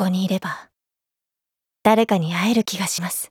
こにいれば、誰かに会える気がします。